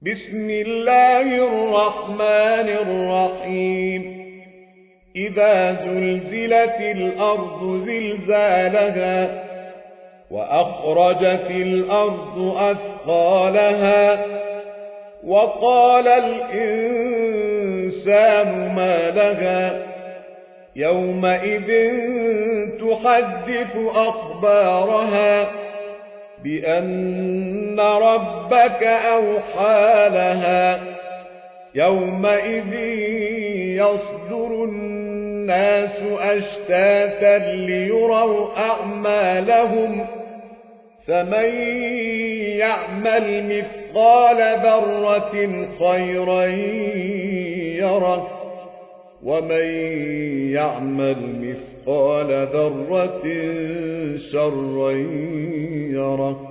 بسم الله الرحمن الرحيم إذا زلزلت الأرض زلزالها وأخرجت الأرض أثقالها وقال الإنسان ما لها يومئذ تحدث أخبارها بأن ربك أوحى لها يومئذ يصدر الناس أشتاتا ليروا أعمالهم فمن يعمل مثقال ذرة خيرا يره ومن يعمل مثقال ذرة شرا يره